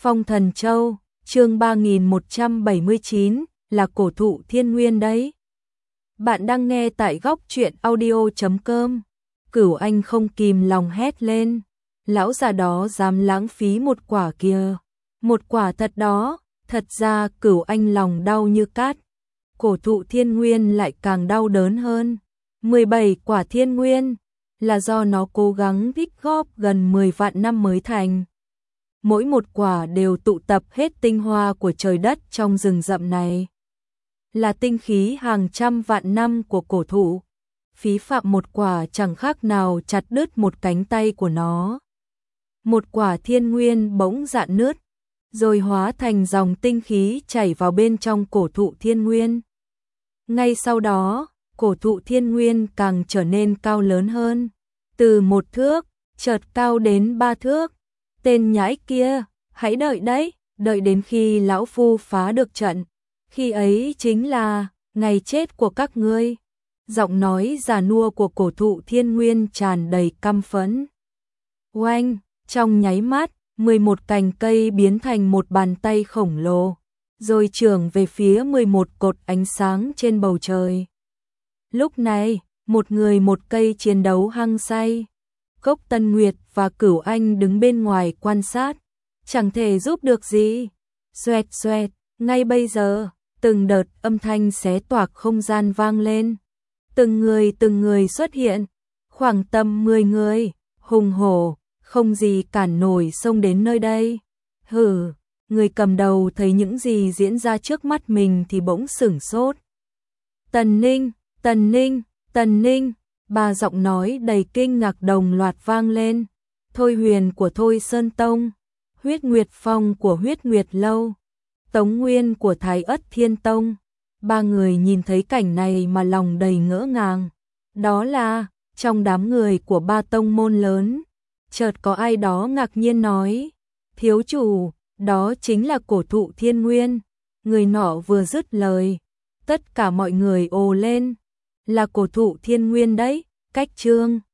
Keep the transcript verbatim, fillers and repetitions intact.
Phong Thần Châu, chương ba nghìn một trăm bảy mươi chín, là cổ thụ thiên nguyên đấy. Bạn đang nghe tại góc truyện audio chấm com. Cửu Anh không kìm lòng hét lên. Lão già đó dám lãng phí một quả kia. Một quả thật đó, thật ra Cửu Anh lòng đau như cát. Cổ thụ thiên nguyên lại càng đau đớn hơn. mười bảy quả thiên nguyên, là do nó cố gắng tích góp gần mười vạn năm mới thành. Mỗi một quả đều tụ tập hết tinh hoa của trời đất trong rừng rậm này. Là tinh khí hàng trăm vạn năm của cổ thụ. Phí phạm một quả chẳng khác nào chặt đứt một cánh tay của nó. Một quả thiên nguyên bỗng rạn nứt, rồi hóa thành dòng tinh khí chảy vào bên trong cổ thụ thiên nguyên. Ngay sau đó, cổ thụ thiên nguyên càng trở nên cao lớn hơn. Từ một thước, chợt cao đến ba thước. Tên nhãi kia, hãy đợi đấy, đợi đến khi lão phu phá được trận. Khi ấy chính là ngày chết của các ngươi. Giọng nói già nua của cổ thụ thiên nguyên tràn đầy căm phẫn. Oanh, trong nháy mắt, mười một cành cây biến thành một bàn tay khổng lồ, rồi chưởng về phía mười một cột ánh sáng trên bầu trời. Lúc này, một người một cây chiến đấu hăng say. Cốc Tân Nguyệt và Cửu Anh đứng bên ngoài quan sát, chẳng thể giúp được gì. Xoẹt xoẹt, ngay bây giờ, từng đợt âm thanh xé toạc không gian vang lên. Từng người từng người xuất hiện, khoảng tầm mười người, hùng hổ, không gì cản nổi xông đến nơi đây. Hừ, người cầm đầu thấy những gì diễn ra trước mắt mình thì bỗng sửng sốt. Tần Ninh, Tần Ninh, Tần Ninh. Ba giọng nói đầy kinh ngạc đồng loạt vang lên. Thôi Huyền của Thôi Sơn Tông, Huyết Nguyệt Phong của Huyết Nguyệt Lâu, Tống Nguyên của Thái Ất Thiên Tông. Ba người nhìn thấy cảnh này mà lòng đầy ngỡ ngàng. Đó là, trong đám người của ba tông môn lớn, chợt có ai đó ngạc nhiên nói: thiếu chủ, đó chính là cổ thụ thiên nguyên. Người nọ vừa dứt lời, tất cả mọi người ồ lên. Là cổ thụ thiên nguyên đấy, cách trương.